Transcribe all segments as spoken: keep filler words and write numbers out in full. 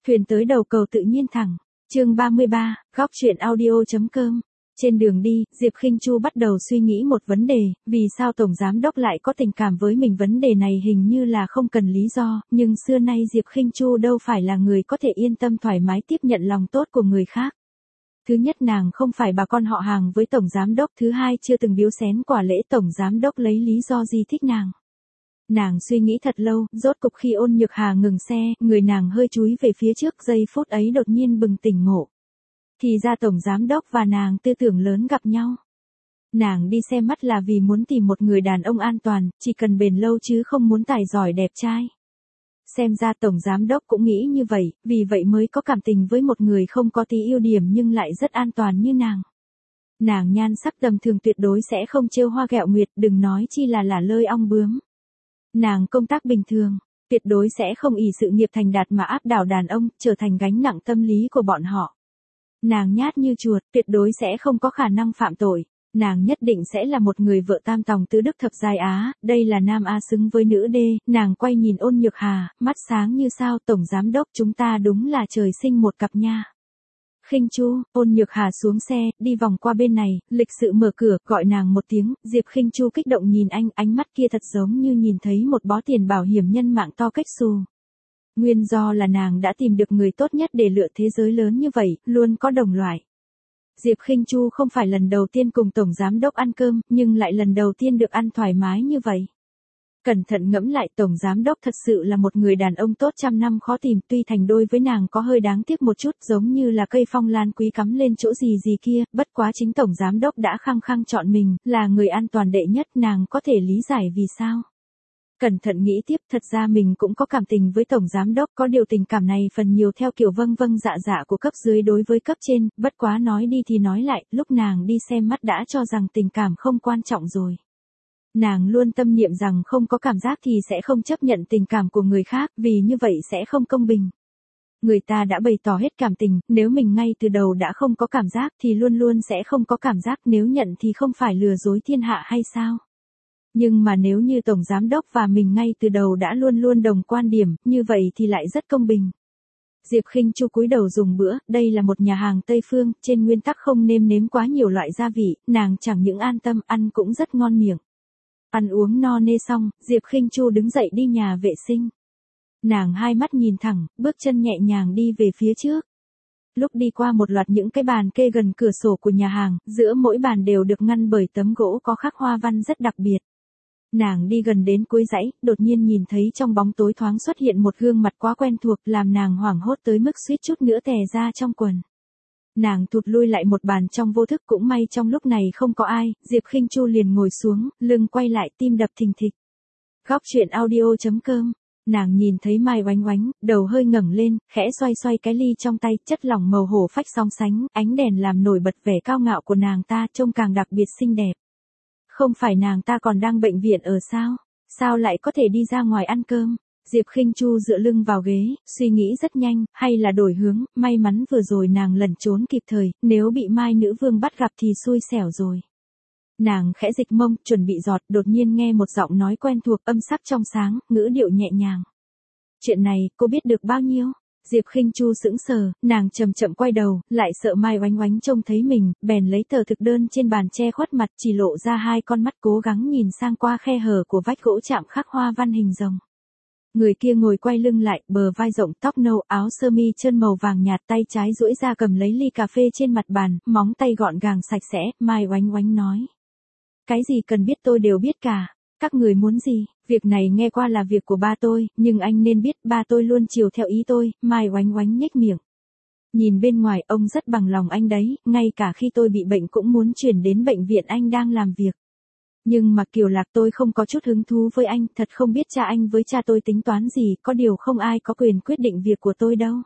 Thuyền tới đầu cầu tự nhiên thẳng. Chương ba mươi ba, góc truyện audio.com. Trên đường đi, Diệp Khinh Chu bắt đầu suy nghĩ một vấn đề, vì sao Tổng Giám Đốc lại có tình cảm với mình. Vấn đề này hình như là không cần lý do, nhưng xưa nay Diệp Khinh Chu đâu phải là người có thể yên tâm thoải mái tiếp nhận lòng tốt của người khác. Thứ nhất, nàng không phải bà con họ hàng với Tổng Giám Đốc. Thứ hai, chưa từng biếu xén quà lễ. Tổng Giám Đốc lấy lý do gì thích nàng? Nàng suy nghĩ thật lâu, rốt cục khi Ôn Nhược Hà ngừng xe, người nàng hơi chúi về phía trước, giây phút ấy đột nhiên bừng tỉnh ngộ. Thì ra Tổng Giám Đốc và nàng tư tưởng lớn gặp nhau. Nàng đi xem mắt là vì muốn tìm một người đàn ông an toàn, chỉ cần bền lâu chứ không muốn tài giỏi đẹp trai. Xem ra Tổng Giám Đốc cũng nghĩ như vậy, vì vậy mới có cảm tình với một người không có tí ưu điểm nhưng lại rất an toàn như nàng. Nàng nhan sắc tầm thường tuyệt đối sẽ không trêu hoa ghẹo nguyệt, đừng nói chi là lả lơi ong bướm. Nàng công tác bình thường, tuyệt đối sẽ không ỷ sự nghiệp thành đạt mà áp đảo đàn ông, trở thành gánh nặng tâm lý của bọn họ. Nàng nhát như chuột, tuyệt đối sẽ không có khả năng phạm tội. Nàng nhất định sẽ là một người vợ tam tòng tứ đức thập giai á, đây là nam A xứng với nữ D. Nàng quay nhìn Ôn Nhược Hà, mắt sáng như sao. Tổng Giám Đốc, chúng ta đúng là trời sinh một cặp nha. Khinh Chu. Ôn Nhược Hà xuống xe, đi vòng qua bên này, lịch sự mở cửa, gọi nàng một tiếng. Diệp Khinh Chu kích động nhìn anh, ánh mắt kia thật giống như nhìn thấy một bó tiền bảo hiểm nhân mạng to cách xù. Nguyên do là nàng đã tìm được người tốt nhất để lựa thế giới lớn như vậy, luôn có đồng loại. Diệp Khinh Chu không phải lần đầu tiên cùng Tổng Giám Đốc ăn cơm, nhưng lại lần đầu tiên được ăn thoải mái như vậy. Cẩn thận ngẫm lại, Tổng Giám Đốc thật sự là một người đàn ông tốt trăm năm khó tìm, tuy thành đôi với nàng có hơi đáng tiếc một chút, giống như là cây phong lan quý cắm lên chỗ gì gì kia, bất quá chính Tổng Giám Đốc đã khăng khăng chọn mình, là người an toàn đệ nhất, nàng có thể lý giải vì sao. Cẩn thận nghĩ tiếp, thật ra mình cũng có cảm tình với Tổng Giám Đốc, có điều tình cảm này phần nhiều theo kiểu vâng vâng dạ dạ của cấp dưới đối với cấp trên, bất quá nói đi thì nói lại, lúc nàng đi xem mắt đã cho rằng tình cảm không quan trọng rồi. Nàng luôn tâm niệm rằng không có cảm giác thì sẽ không chấp nhận tình cảm của người khác, vì như vậy sẽ không công bình. Người ta đã bày tỏ hết cảm tình, nếu mình ngay từ đầu đã không có cảm giác thì luôn luôn sẽ không có cảm giác, nếu nhận thì không phải lừa dối thiên hạ hay sao? Nhưng mà nếu như Tổng Giám Đốc và mình ngay từ đầu đã luôn luôn đồng quan điểm, như vậy thì lại rất công bình. Diệp Khinh Chu cúi đầu dùng bữa, đây là một nhà hàng Tây phương, trên nguyên tắc không nêm nếm quá nhiều loại gia vị, nàng chẳng những an tâm, ăn cũng rất ngon miệng. Ăn uống no nê xong, Diệp Khinh Chu đứng dậy đi nhà vệ sinh. Nàng hai mắt nhìn thẳng, bước chân nhẹ nhàng đi về phía trước. Lúc đi qua một loạt những cái bàn kê gần cửa sổ của nhà hàng, giữa mỗi bàn đều được ngăn bởi tấm gỗ có khắc hoa văn rất đặc biệt. Nàng đi gần đến cuối dãy, đột nhiên nhìn thấy trong bóng tối thoáng xuất hiện một gương mặt quá quen thuộc, làm nàng hoảng hốt tới mức suýt chút nữa tè ra trong quần. Nàng thụt lui lại một bàn trong vô thức, cũng may trong lúc này không có ai, Diệp Khinh Chu liền ngồi xuống, lưng quay lại, tim đập thình thịch. Góc truyện audio.com. Nàng nhìn thấy Mai Oánh Oánh, đầu hơi ngẩng lên, khẽ xoay xoay cái ly trong tay, chất lỏng màu hổ phách song sánh, ánh đèn làm nổi bật vẻ cao ngạo của nàng ta, trông càng đặc biệt xinh đẹp. Không phải nàng ta còn đang bệnh viện ở sao? Sao lại có thể đi ra ngoài ăn cơm? Diệp Khinh Chu dựa lưng vào ghế, suy nghĩ rất nhanh, hay là đổi hướng, may mắn vừa rồi nàng lẩn trốn kịp thời, nếu bị Mai nữ vương bắt gặp thì xui xẻo rồi. Nàng khẽ dịch mông, chuẩn bị giọt, đột nhiên nghe một giọng nói quen thuộc, âm sắc trong sáng, ngữ điệu nhẹ nhàng. Chuyện này, cô biết được bao nhiêu? Diệp Khinh Chu sững sờ, nàng chậm chậm quay đầu, lại sợ Mai Oánh Oánh trông thấy mình, bèn lấy tờ thực đơn trên bàn che khuất mặt, chỉ lộ ra hai con mắt cố gắng nhìn sang qua khe hở của vách gỗ chạm khắc hoa văn hình rồng. Người kia ngồi quay lưng lại, bờ vai rộng, tóc nâu, áo sơ mi trơn màu vàng nhạt, tay trái duỗi ra cầm lấy ly cà phê trên mặt bàn, móng tay gọn gàng sạch sẽ. Mai Oánh Oánh nói: cái gì cần biết tôi đều biết cả. Các người muốn gì? Việc này nghe qua là việc của ba tôi, nhưng anh nên biết ba tôi luôn chiều theo ý tôi. Mai Oánh Oánh nhếch miệng. Nhìn bên ngoài, ông rất bằng lòng anh đấy, ngay cả khi tôi bị bệnh cũng muốn chuyển đến bệnh viện anh đang làm việc. Nhưng mà Kiều Lạc, tôi không có chút hứng thú với anh, thật không biết cha anh với cha tôi tính toán gì, có điều không ai có quyền quyết định việc của tôi đâu.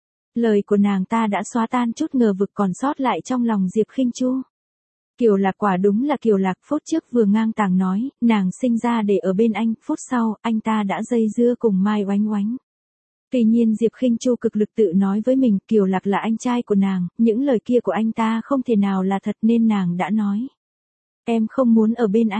Lời của nàng ta đã xóa tan chút ngờ vực còn sót lại trong lòng Diệp Khinh Chu. Kiều Lạc quả đúng là Kiều Lạc, phút trước vừa ngang tàng nói, nàng sinh ra để ở bên anh, phút sau, anh ta đã dây dưa cùng Mai Oánh Oánh. Tuy nhiên Diệp Khinh Chu cực lực tự nói với mình, Kiều Lạc là anh trai của nàng, những lời kia của anh ta không thể nào là thật nên nàng đã nói. Em không muốn ở bên anh.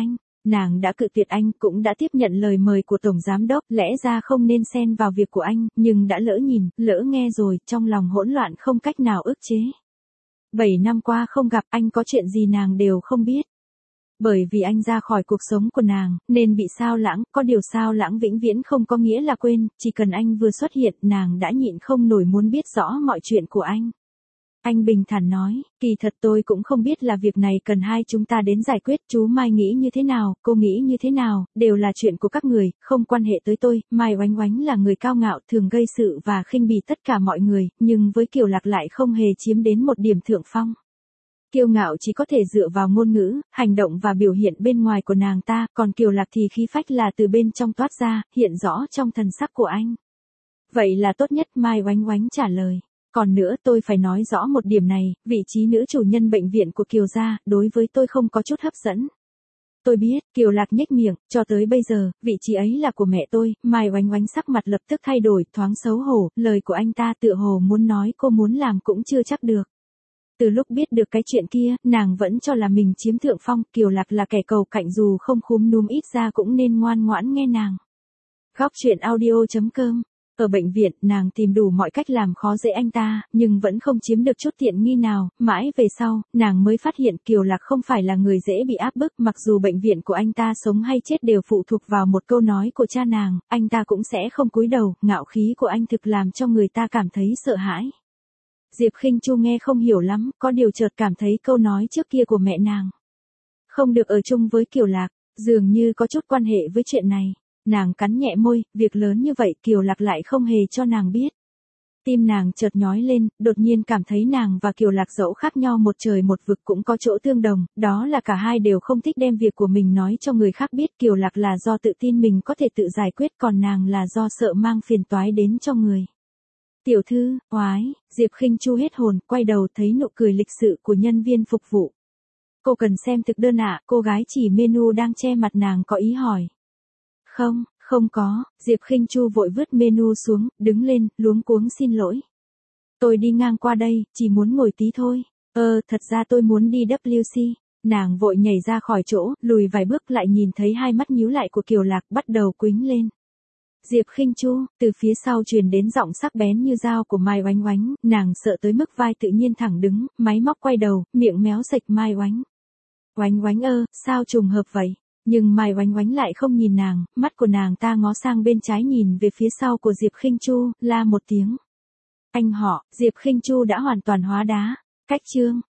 Nàng đã cự tuyệt anh, cũng đã tiếp nhận lời mời của Tổng Giám Đốc, lẽ ra không nên xen vào việc của anh, nhưng đã lỡ nhìn, lỡ nghe rồi, trong lòng hỗn loạn không cách nào ức chế. Bảy năm qua không gặp, anh có chuyện gì nàng đều không biết. Bởi vì anh ra khỏi cuộc sống của nàng, nên bị sao lãng, có điều sao lãng vĩnh viễn không có nghĩa là quên, chỉ cần anh vừa xuất hiện, nàng đã nhịn không nổi muốn biết rõ mọi chuyện của anh. Anh bình thản nói, kỳ thật tôi cũng không biết là việc này cần hai chúng ta đến giải quyết, chú Mai nghĩ như thế nào, cô nghĩ như thế nào, đều là chuyện của các người, không quan hệ tới tôi. Mai Oánh Oánh là người cao ngạo, thường gây sự và khinh bỉ tất cả mọi người, nhưng với Kiều Lạc lại không hề chiếm đến một điểm thượng phong. Kiêu ngạo chỉ có thể dựa vào ngôn ngữ, hành động và biểu hiện bên ngoài của nàng ta, còn Kiều Lạc thì khí phách là từ bên trong toát ra, hiện rõ trong thần sắc của anh. Vậy là tốt nhất, Mai Oánh Oánh trả lời. Còn nữa tôi phải nói rõ một điểm này, vị trí nữ chủ nhân bệnh viện của Kiều gia, đối với tôi không có chút hấp dẫn. Tôi biết, Kiều Lạc nhếch miệng, cho tới bây giờ, vị trí ấy là của mẹ tôi. Mai Oánh Oánh sắc mặt lập tức thay đổi, thoáng xấu hổ, lời của anh ta tựa hồ muốn nói cô muốn làm cũng chưa chắc được. Từ lúc biết được cái chuyện kia, nàng vẫn cho là mình chiếm thượng phong, Kiều Lạc là kẻ cầu cạnh dù không khúm núm ít ra cũng nên ngoan ngoãn nghe nàng. Góc truyện audio chấm com. Ở bệnh viện, nàng tìm đủ mọi cách làm khó dễ anh ta, nhưng vẫn không chiếm được chút tiện nghi nào, mãi về sau, nàng mới phát hiện Kiều Lạc không phải là người dễ bị áp bức, mặc dù bệnh viện của anh ta sống hay chết đều phụ thuộc vào một câu nói của cha nàng, anh ta cũng sẽ không cúi đầu, ngạo khí của anh thực làm cho người ta cảm thấy sợ hãi. Diệp Khinh Chu nghe không hiểu lắm, có điều chợt cảm thấy câu nói trước kia của mẹ nàng. Không được ở chung với Kiều Lạc, dường như có chút quan hệ với chuyện này. Nàng cắn nhẹ môi, việc lớn như vậy Kiều Lạc lại không hề cho nàng biết. Tim nàng chợt nhói lên, đột nhiên cảm thấy nàng và Kiều Lạc dẫu khác nhau một trời một vực cũng có chỗ tương đồng, đó là cả hai đều không thích đem việc của mình nói cho người khác biết. Kiều Lạc là do tự tin mình có thể tự giải quyết, còn nàng là do sợ mang phiền toái đến cho người. Tiểu thư, oái, Diệp Khinh Chu hết hồn, quay đầu thấy nụ cười lịch sự của nhân viên phục vụ. Cô cần xem thực đơn ạ, cô gái chỉ menu đang che mặt nàng có ý hỏi. Không, không có, Diệp Khinh Chu vội vứt menu xuống, đứng lên, luống cuống xin lỗi. Tôi đi ngang qua đây, chỉ muốn ngồi tí thôi. Ờ, thật ra tôi muốn đi W C. Nàng vội nhảy ra khỏi chỗ, lùi vài bước lại nhìn thấy hai mắt nhíu lại của Kiều Lạc bắt đầu quĩnh lên. Diệp Khinh Chu, từ phía sau truyền đến giọng sắc bén như dao của Mai Oánh Oánh, nàng sợ tới mức vai tự nhiên thẳng đứng, máy móc quay đầu, miệng méo sạch Mai Oánh. Oánh Oánh ơ, sao trùng hợp vậy? Nhưng Mai Oánh Oánh lại không nhìn nàng, mắt của nàng ta ngó sang bên trái nhìn về phía sau của Diệp Khinh Chu, la một tiếng. Anh họ, Diệp Khinh Chu đã hoàn toàn hóa đá. Cách chương